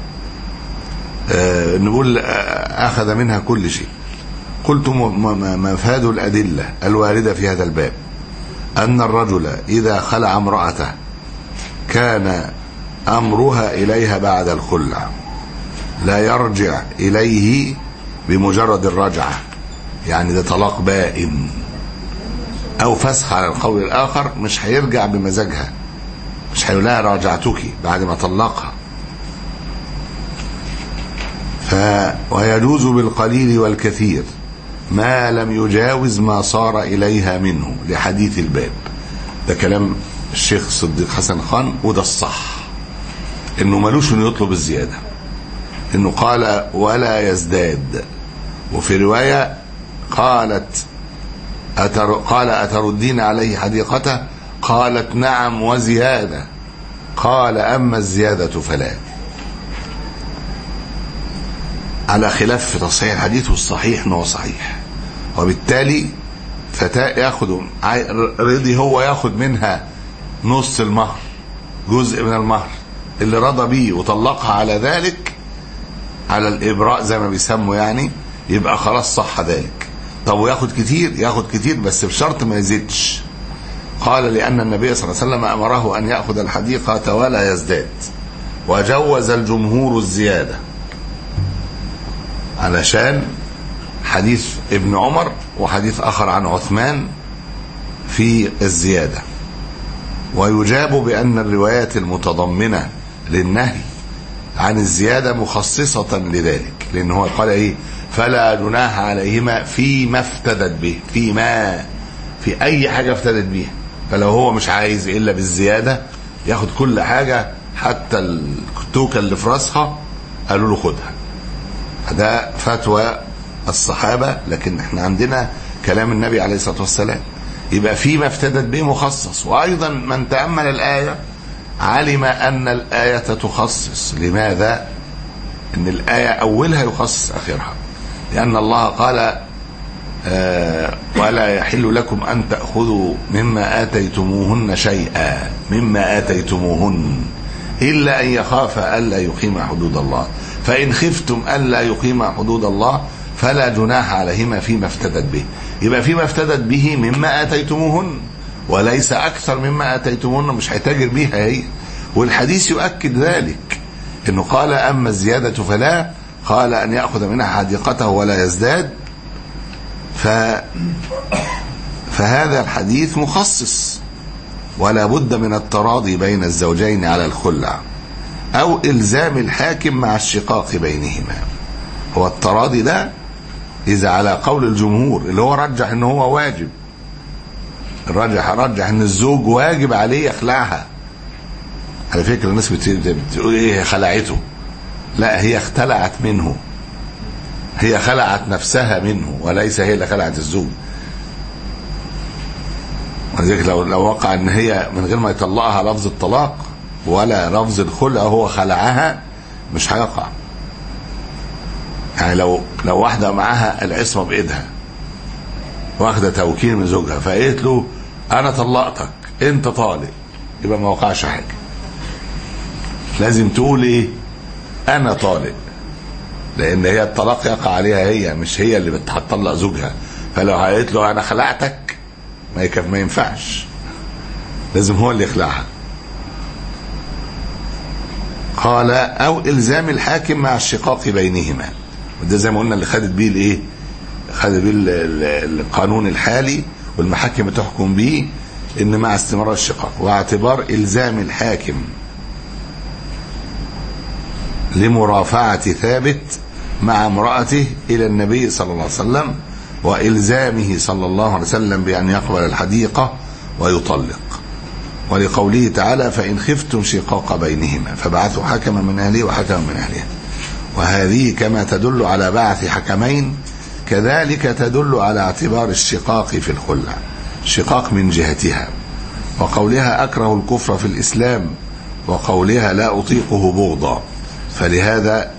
S2: نقول أخذ منها كل شيء. قلت مفاد الأدلة الواردة في هذا الباب أن الرجل إذا خلع امرأته كان أمرها إليها بعد الخلع، لا يرجع إليه بمجرد الرجعة، يعني ده طلاق بائن أو فسخ على القول الآخر، مش هيرجع بمزاجها، مش هيقول لها راجعتك بعد ما طلقها. ف ويجوز بالقليل والكثير ما لم يجاوز ما صار إليها منه لحديث الباب. ده كلام الشيخ صديق حسن خان، وده الصح، انه ملوش انه يطلب الزيادة، انه قال ولا يزداد. وفي رواية قالت أتر... قال أتردين عليه حديقته؟ قالت نعم وزيادة. قال أما الزيادة فلا، على خلاف في تصحيح الحديث، والصحيح انه صحيح. وبالتالي فتاة ياخد رضي هو ياخد منها نص المهر، جزء من المهر اللي رضى بيه وطلقها على ذلك، على الإبراء زي ما بيسموا يعني، يبقى خلاص صح ذلك. طب وياخد كتير؟ ياخد كتير بس بشرط ما يزيدش. قال لأن النبي صلى الله عليه وسلم أمره أن يأخذ الحديقة ولا يزداد، وجوز الجمهور الزيادة علشان حديث ابن عمر وحديث آخر عن عثمان في الزيادة. ويجاب بأن الروايات المتضمنة للنهي عن الزيادة مخصصة لذلك، لأنه هو قال إيه؟ فلا جناح عليهما فيما افتدت به، فيما في أي حاجة افتدت به. فلو هو مش عايز إلا بالزيادة ياخد كل حاجة، حتى الكتوكة اللي في راسها قالوا له خدها. ده فتوى الصحابة، لكن احنا عندنا كلام النبي عليه الصلاة والسلام، يبقى فيما افتدت به مخصص. وأيضا من تأمل الآية علم أن الآية تخصص. لماذا؟ أن الآية أولها يخصص آخرها، لأن الله قال آه ولا يحل لكم أن تأخذوا مما آتيتموهن شيئا، مما آتيتموهن إلا أن يخاف ألا يقيم حدود الله، فإن خفتم ألا يقيم حدود الله فلا جناح عليهما فيما افتدت به. يبقى فيما افتدت به مما آتيتموهن، وليس أكثر مما آتيتموهن، مش هيتاجر بيها هي. والحديث يؤكد ذلك، إنه قال أما الزيادة فلا، قال أن يأخذ منها حديقته ولا يزداد. ف... فهذا الحديث مخصص، ولا بد من التراضي بين الزوجين على الخلع، أو إلزام الحاكم مع الشقاق بينهما. هو التراضي ده إذا على قول الجمهور اللي هو رجح إنه هو واجب، رجح رجح إن الزوج واجب عليه يخلعها. على فكرة الناس بتقول إيه خلعته، لا، هي اختلعت منه، هي خلعت نفسها منه، وليس هي اللي خلعت الزوج. ولذلك لو لو وقع ان هي من غير ما يطلقها لفظ الطلاق ولا لفظ الخلع هو خلعها، مش هيقع. يعني لو لو واحده معاها العصمه بايدها، واخده توكيل من زوجها، فقالت له انا طلقتك انت طالق، يبقى ما وقعش حاجه. لازم تقول ايه؟ انا طالق، لان هي الطلاق يقع عليها هي، مش هي اللي بتطلق زوجها. فلو قالت له انا خلعتك ما يكف ما ينفعش، لازم هو اللي يخلعها. قال او الزام الحاكم مع الشقاق بينهما، وده زي ما قلنا اللي خدت بيه الايه، خدت بيه القانون الحالي والمحاكم تحكم بيه، ان مع استمرار الشقاق واعتبار الزام الحاكم لمرافعة ثابت مع امرأته الى النبي صلى الله عليه وسلم والزامه صلى الله عليه وسلم بان يقبل الحديقة ويطلق، ولقوله تعالى فإن خفتم شقاق بينهما فبعثوا حكما من أهله وحكما من أهلها. وهذه كما تدل على بعث حكمين كذلك تدل على اعتبار الشقاق في الخلع شقاق من جهتها، وقولها أكره الكفر في الإسلام وقولها لا أطيقه بغضا. فلهذا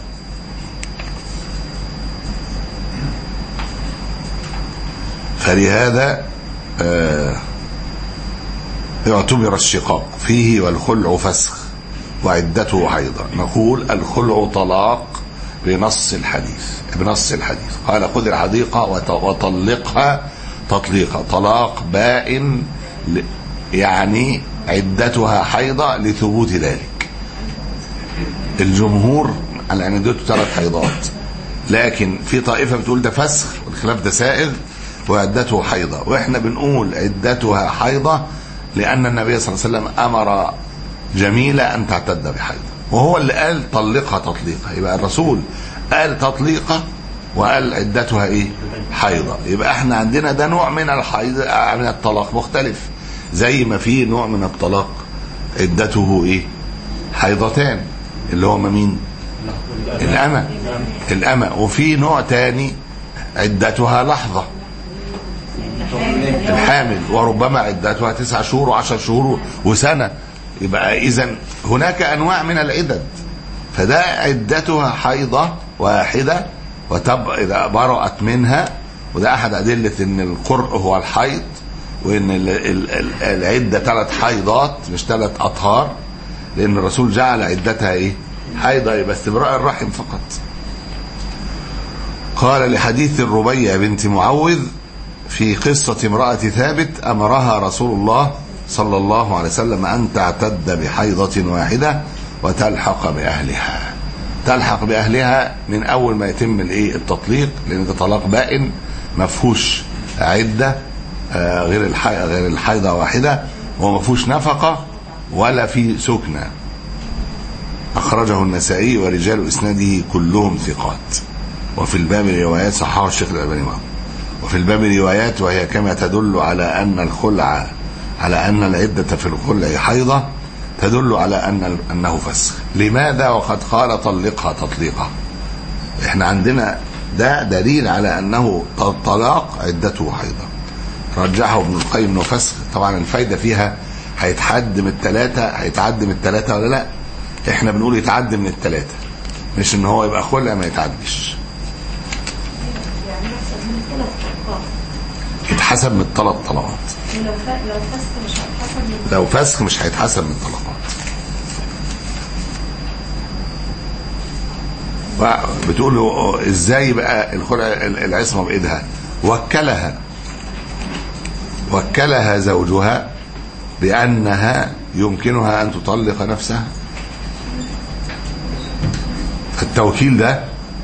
S2: فلهذا آه يعتبر الشقاق فيه والخلع فسخ وعدته حيضا. نقول الخلع طلاق بنص الحديث بنص الحديث قال خذ الحديقة وطلقها تطليقا، طلاق بائن يعني عدتها حيضة لثبوت ذلك. الجمهور على ان عدته ثلاث حيضات، لكن في طائفة بتقول ده فسخ والخلاف ده سائغ وعدته حيضة، واحنا بنقول عدتها حيضة لأن النبي صلى الله عليه وسلم أمر جميلة أن تعتد بحيضة، وهو اللي قال طلقها تطليقها. يبقى الرسول قال تطليقها وقال عدتها إيه؟ حيضة. يبقى احنا عندنا ده نوع من الحيض من الطلاق مختلف، زي ما في نوع من الطلاق عدته إيه؟ حيضتان، اللي هو مين؟ الأمة الأمة وفي نوع تاني عدتها لحظة، الحامل، وربما عدتها تسع شهور وعشر شهور وسنة. يبقى إذن هناك أنواع من العدد، فده عدتها حيضة واحدة وتبقى إذا برأت منها، وده أحد أدلة إن القرء هو الحيض، وإن العدة ثلاث حيضات مش ثلاث أطهار، لأن الرسول جعل عدتها إيه؟ حيضة، يبقى استبراء الرحم فقط. قال لحديث الربيع بنت معوذ في قصة امرأة ثابت أمرها رسول الله صلى الله عليه وسلم أن تعتد بحيضة واحدة وتلحق بأهلها. تلحق بأهلها من أول ما يتم الإيه؟ التطليق، لأن ده طلاق بائن ما فيهوش عدة غير غير الحيضة واحدة، وما فيهوش نفقة ولا في سكنة. أخرجه النسائي ورجال إسناده كلهم ثقات. وفي الباب روايات صححه الشيخ الألباني معه. وفي الباب روايات وهي كما تدل على أن الخلع على أن العدة في الخلع حيضة تدل على أن أنه فسخ. لماذا وقد قال طلقها تطليقها؟ احنا عندنا ده دليل على أنه طلاق عدته حيضة. رجحه ابن القيم انه فسخ. طبعا الفايدة فيها هيتعد من الثلاثة هيتعد من الثلاثة ولا لا؟ احنا بنقول يتعد من الثلاثة، مش ان هو يبقى خلع ما يتعدش. يتحسب من الثلاث طلقات. لو فسخ مش هيتحسب من الطلقات. بتقول له ازاي بقى الخلع العصمة بايدها؟ وكلها وكلها زوجها بأنها يمكنها أن تطلق نفسها. التوكيل ده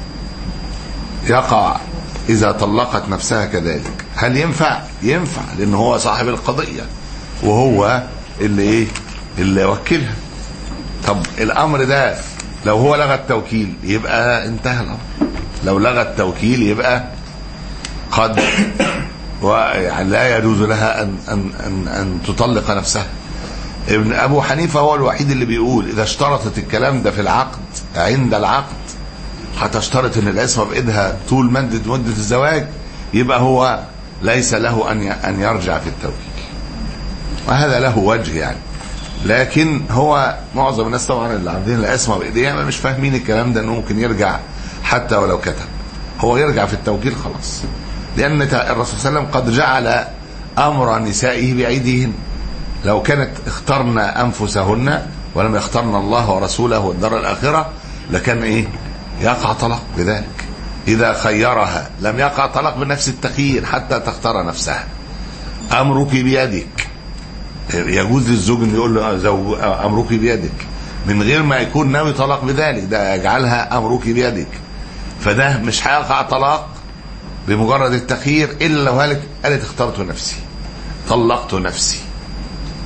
S2: يقع إذا طلقت نفسها كذلك. هل ينفع؟ ينفع، لأن هو صاحب القضية وهو اللي إيه اللي وكلها. طب الأمر ده لو هو لغى التوكيل يبقى انتهى الأمر. لو لغى التوكيل يبقى قد ويعني لا يجوز لها أن, أن, أن, أن تطلق نفسها. ابن أبو حنيفة هو الوحيد اللي بيقول إذا اشترطت الكلام ده في العقد عند العقد هتشترط ان العصمة بإيدها طول مدة مدة الزواج، يبقى هو ليس له أن أن يرجع في التوكيل، وهذا له وجه يعني. لكن هو معظم الناس طبعا اللي عندهم العصمة بإيديها مش فاهمين الكلام ده، انه ممكن يرجع حتى ولو كتب، هو يرجع في التوكيل خلاص، لأن الرسول صلى الله عليه وسلم قد جعل أمر نسائه بأيديهن. لو كانت اخترن أنفسهن ولم يخترن الله ورسوله والدار الآخرة لكان إيه يقع طلاق بذلك. إذا خيرها لم يقع طلاق بنفس التخيير حتى تختار نفسها. أمرك بيدك، يجوز للزوج أن يقول له زوج أمرك بيدك من غير ما يكون ناوي طلاق بذلك، ده يجعلها أمرك بيدك، فده مش هيقع طلاق بمجرد التخيير إلا لو قالت اخترت نفسي طلقت نفسي.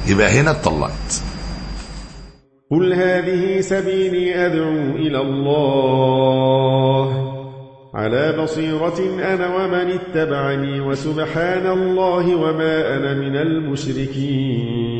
S2: يبقى هنا اتطلقت.
S5: قل هذه سبيلي أدعو إلى الله على بصيرة أنا ومن اتبعني وسبحان الله وما أنا من المشركين.